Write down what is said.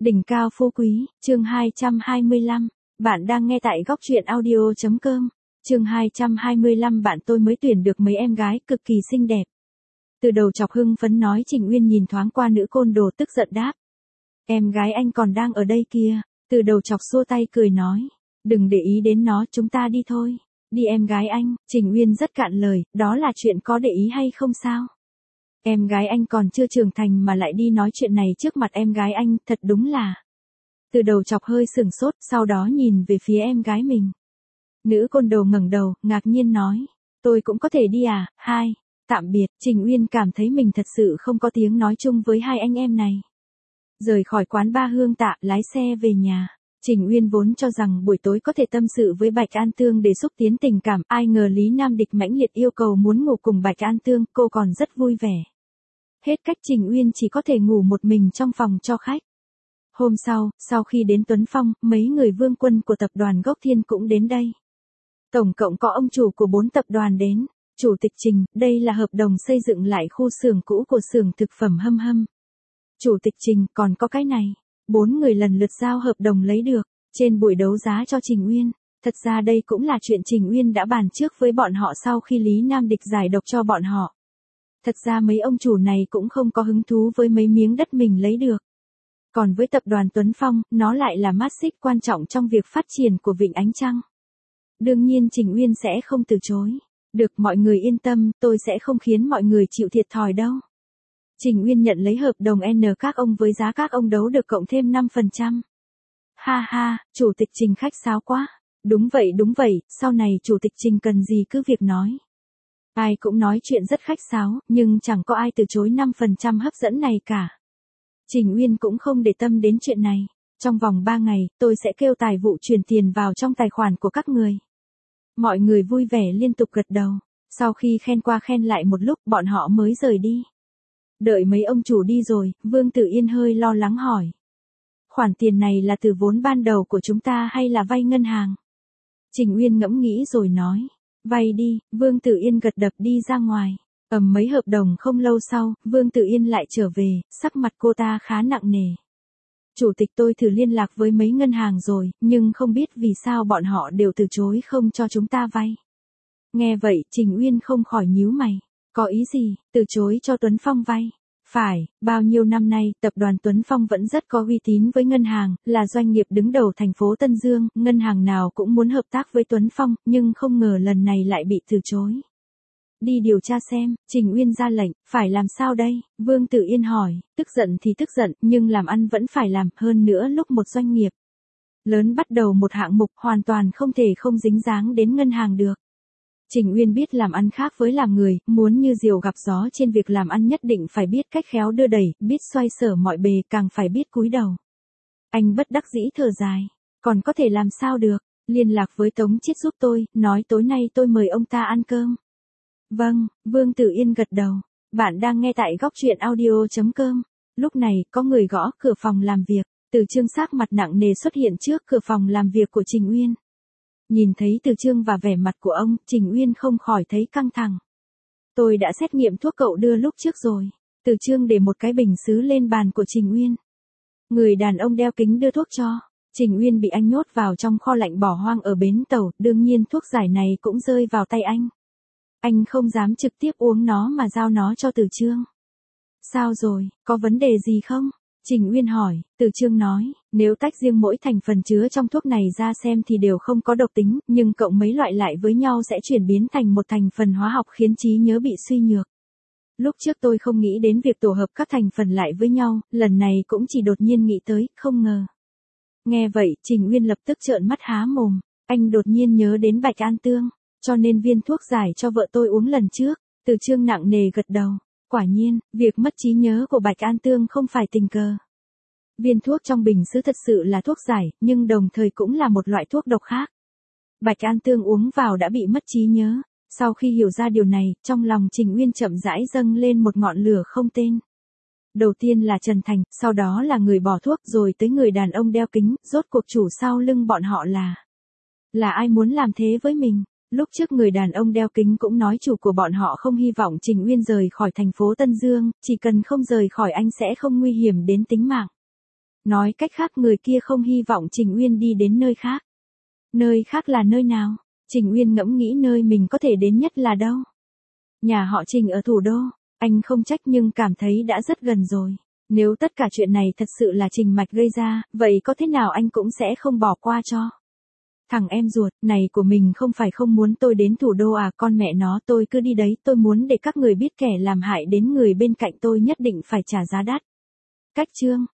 Đỉnh cao phú quý, chương 225. Bạn đang nghe tại góc truyện audio.com. Chương 225 bạn tôi mới tuyển được mấy em gái cực kỳ xinh đẹp. Từ đầu chọc hưng phấn nói Trình Uyên nhìn thoáng qua nữ côn đồ tức giận đáp. Em gái anh còn đang ở đây kia. Từ đầu chọc xua tay cười nói. Đừng để ý đến nó, chúng ta đi thôi. Đi em gái anh, Trình Uyên rất cạn lời, đó là chuyện có để ý hay không sao? Em gái anh còn chưa trưởng thành mà lại đi nói chuyện này trước mặt em gái anh, thật đúng là. Từ đầu chọc hơi sửng sốt, sau đó nhìn về phía em gái mình. Nữ côn đồ ngẩng đầu, ngạc nhiên nói. Tôi cũng có thể đi à, hai. Tạm biệt, Trình Uyên cảm thấy mình thật sự không có tiếng nói chung với hai anh em này. Rời khỏi quán ba Hương Tạ, lái xe về nhà. Trình Uyên vốn cho rằng buổi tối có thể tâm sự với Bạch An Tương để xúc tiến tình cảm, ai ngờ Lý Nam Địch mãnh liệt yêu cầu muốn ngủ cùng Bạch An Tương, cô còn rất vui vẻ. Hết cách Trình Uyên chỉ có thể ngủ một mình trong phòng cho khách. Hôm sau khi đến Tuấn Phong, mấy người vương quân của tập đoàn Gốc Thiên cũng đến đây. Tổng cộng có ông chủ của 4 tập đoàn đến. Chủ tịch Trình, đây là hợp đồng xây dựng lại khu xưởng cũ của xưởng thực phẩm Hâm Hâm. Chủ tịch Trình, còn có cái này. 4 người lần lượt giao hợp đồng lấy được, trên buổi đấu giá cho Trình Uyên. Thật ra đây cũng là chuyện Trình Uyên đã bàn trước với bọn họ sau khi Lý Nam Địch giải độc cho bọn họ. Thật ra mấy ông chủ này cũng không có hứng thú với mấy miếng đất mình lấy được. Còn với tập đoàn Tuấn Phong, nó lại là mắt xích quan trọng trong việc phát triển của Vịnh Ánh Trăng. Đương nhiên Trình Uyên sẽ không từ chối. Được, mọi người yên tâm, tôi sẽ không khiến mọi người chịu thiệt thòi đâu. Trình Uyên nhận lấy hợp đồng N các ông với giá các ông đấu được cộng thêm 5%. Ha ha, chủ tịch Trình khách sáo quá. Đúng vậy, sau này chủ tịch Trình cần gì cứ việc nói. Ai cũng nói chuyện rất khách sáo, nhưng chẳng có ai từ chối 5% hấp dẫn này cả. Trình Uyên cũng không để tâm đến chuyện này. Trong vòng 3 ngày, tôi sẽ kêu tài vụ chuyển tiền vào trong tài khoản của các người. Mọi người vui vẻ liên tục gật đầu. Sau khi khen qua khen lại một lúc, bọn họ mới rời đi. Đợi mấy ông chủ đi rồi, Vương Tử Yên hơi lo lắng hỏi. Khoản tiền này là từ vốn ban đầu của chúng ta hay là vay ngân hàng? Trình Uyên ngẫm nghĩ rồi nói. Vay đi, Vương Tử Yên gật đập đi ra ngoài. Mấy hợp đồng không lâu sau, Vương Tử Yên lại trở về, sắc mặt cô ta khá nặng nề. Chủ tịch, tôi thử liên lạc với mấy ngân hàng rồi, nhưng không biết vì sao bọn họ đều từ chối không cho chúng ta vay. Nghe vậy, Trình Uyên không khỏi nhíu mày. Có ý gì, từ chối cho Tuấn Phong vay? Phải, bao nhiêu năm nay, tập đoàn Tuấn Phong vẫn rất có uy tín với ngân hàng, là doanh nghiệp đứng đầu thành phố Tân Dương, ngân hàng nào cũng muốn hợp tác với Tuấn Phong, nhưng không ngờ lần này lại bị từ chối. Đi điều tra xem, Trình Uyên ra lệnh, phải làm sao đây? Vương Tử Yên hỏi, tức giận thì tức giận, nhưng làm ăn vẫn phải làm, hơn nữa lúc một doanh nghiệp lớn bắt đầu một hạng mục hoàn toàn không thể không dính dáng đến ngân hàng được. Trình Uyên biết làm ăn khác với làm người, muốn như diều gặp gió trên việc làm ăn nhất định phải biết cách khéo đưa đẩy, biết xoay sở mọi bề, càng phải biết cúi đầu. Anh bất đắc dĩ thở dài, còn có thể làm sao được, liên lạc với Tống Chiết giúp tôi, nói tối nay tôi mời ông ta ăn cơm. Vâng, Vương Tử Yên gật đầu. Bạn đang nghe tại góc truyện audio.com. Lúc này, có người gõ cửa phòng làm việc. Từ Chương sắc mặt nặng nề xuất hiện trước cửa phòng làm việc của Trình Uyên. Nhìn thấy Từ Chương và vẻ mặt của ông, Trình Uyên không khỏi thấy căng thẳng. Tôi đã xét nghiệm thuốc cậu đưa lúc trước rồi. Từ Chương để một cái bình sứ lên bàn của Trình Uyên. Người đàn ông đeo kính đưa thuốc cho. Trình Uyên bị anh nhốt vào trong kho lạnh bỏ hoang ở bến tàu, đương nhiên thuốc giải này cũng rơi vào tay anh. Anh không dám trực tiếp uống nó mà giao nó cho Từ Chương. Sao rồi, có vấn đề gì không? Trình Uyên hỏi. Từ Chương nói, nếu tách riêng mỗi thành phần chứa trong thuốc này ra xem thì đều không có độc tính, nhưng cộng mấy loại lại với nhau sẽ chuyển biến thành một thành phần hóa học khiến trí nhớ bị suy nhược. Lúc trước tôi không nghĩ đến việc tổ hợp các thành phần lại với nhau, lần này cũng chỉ đột nhiên nghĩ tới, không ngờ. Nghe vậy, Trình Uyên lập tức trợn mắt há mồm, anh đột nhiên nhớ đến Bạch An Tương. Cho nên viên thuốc giải cho vợ tôi uống lần trước. Từ Chương nặng nề gật đầu. Quả nhiên, việc mất trí nhớ của Bạch An Tương không phải tình cờ. Viên thuốc trong bình sứ thật sự là thuốc giải, nhưng đồng thời cũng là một loại thuốc độc khác. Bạch An Tương uống vào đã bị mất trí nhớ. Sau khi hiểu ra điều này, trong lòng Trình Uyên chậm rãi dâng lên một ngọn lửa không tên. Đầu tiên là Trần Thành, sau đó là người bỏ thuốc, rồi tới người đàn ông đeo kính, rốt cuộc chủ sau lưng bọn họ là ai muốn làm thế với mình? Lúc trước người đàn ông đeo kính cũng nói chủ của bọn họ không hy vọng Trình Uyên rời khỏi thành phố Tân Dương, chỉ cần không rời khỏi anh sẽ không nguy hiểm đến tính mạng. Nói cách khác người kia không hy vọng Trình Uyên đi đến nơi khác. Nơi khác là nơi nào? Trình Uyên ngẫm nghĩ nơi mình có thể đến nhất là đâu? Nhà họ Trình ở thủ đô, anh không trách nhưng cảm thấy đã rất gần rồi. Nếu tất cả chuyện này thật sự là Trình Mạch gây ra, vậy có thế nào anh cũng sẽ không bỏ qua cho. Thằng em ruột này của mình không phải không muốn tôi đến thủ đô à, con mẹ nó, tôi cứ đi đấy, tôi muốn để các người biết kẻ làm hại đến người bên cạnh tôi nhất định phải trả giá đắt. Cách chương